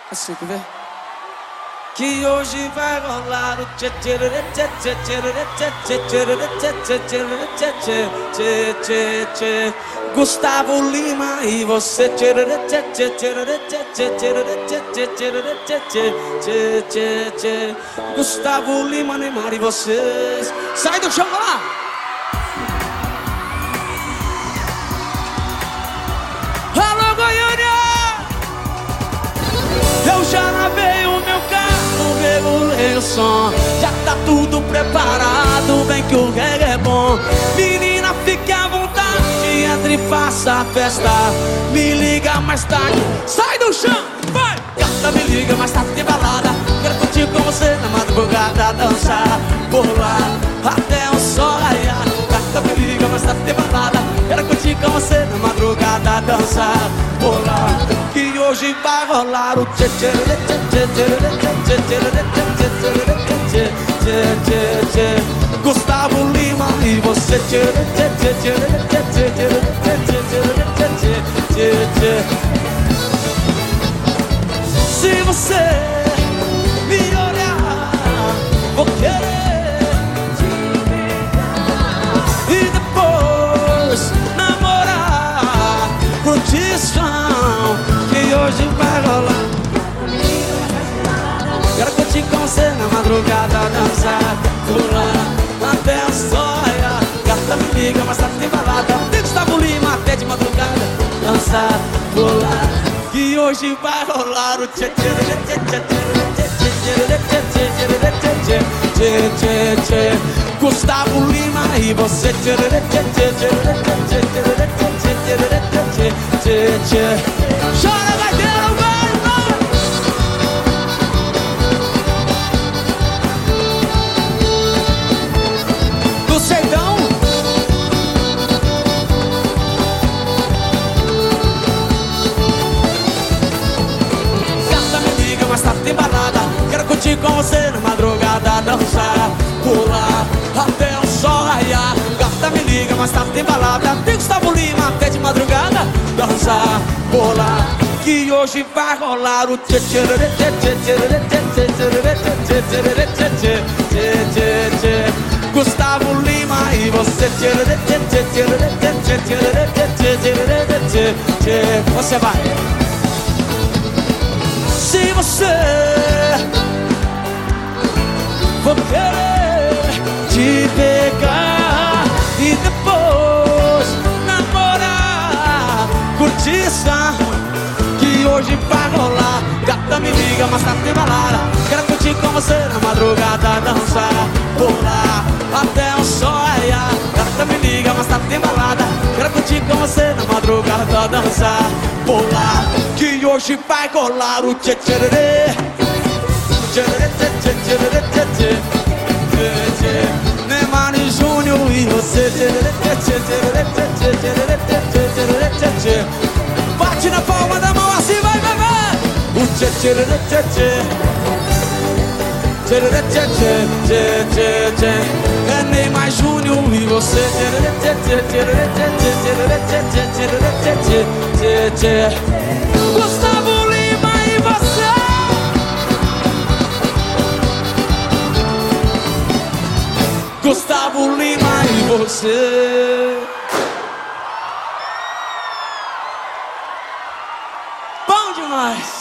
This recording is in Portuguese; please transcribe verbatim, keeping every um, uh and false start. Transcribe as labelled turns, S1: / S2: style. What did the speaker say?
S1: Assim que vê. Que hoje vai rolar o tchê tchê tchê tchê tchê tchê tchê tchê tchê tchê tchê. Gustavo Lima e você tchê tchê tchê tchê tchê tchê tchê tchê tchê. Gustavo Lima, Neymar e vocês. Sai do chão lá! Alô, Goiânia! Eu já lavei o meu carro, regulei o som. Já tá tudo preparado, bem que o reggae é bom. Menina, fique à vontade, entre e faça a festa. Me liga mais tarde, sai do chão, vai! Gata, me liga mais tarde, tem balada. Quero curtir com você na madrugada, dançar, pular até o sol raiar. Gata, me liga mais tarde, tem balada. Quero curtir com você na madrugada, dançar, pular. Que hoje vai rolar o tchê tchê tchê tchê tchê tchê tchê tchê. Gustavo Lima e você tchê tchê tchê tchê tchê tchê tchê tchê. Se você me olhar, vou querer te pegar e depois namorar, curtição. Que hoje vai rolar. Quero curtir com você na madrugada, dançar, pular até o sol raiar. Gata, me liga, mas tá tem balada. Tem Gustavo Lima até de madrugada, dançar, pular. Que hoje vai rolar o tchê tchê tchê tchê tchê tchê tchê tchê. Gustavo Lima e você tchê tchê tchê tchê tchê tchê tchê. Chora, gaiteiro, vai, vai! Do sertão. Gata, me liga, mas tá tem balada. Quero curtir com você na madrugada, dançar, pular até o sol raiar. Gata, me liga, mas tá tem balada. Tem Gustavo Lima até de madrugada, dançar, pular. Que hoje vai rolar o tchê tchê tchê tchê tchê tchê tchê tchê tchê. Gustavo Lima e você tchê tchê tchê tchê tchê tchê tchê tchê. Você vai. Se você vou querer te pegar e depois namorar, curtição. Que hoje vai rolar. Gata, me liga, mas tá tem balada. Quero curtir com você na madrugada, dançar, pular até o sol raiar. Gata, me liga, mas tá tem balada. Quero curtir com você na madrugada, dançar, pular. Que hoje vai rolar o tchê tchê tchê tchê tchê tchê tchê tchê. Neymar e Júnior e você tchê tchê tchê tchê tchê tchê tchê. Bate na palma da mão assim, vai, vai, vai. O tchê tchê tchê tchê tchê tchê tchê tchê tchê. É Neymar Júnior e você tchê tchê tchê tchê tchê tchê tchê tchê. Gustavo Lima e você. Gustavo Lima e você. Bom demais!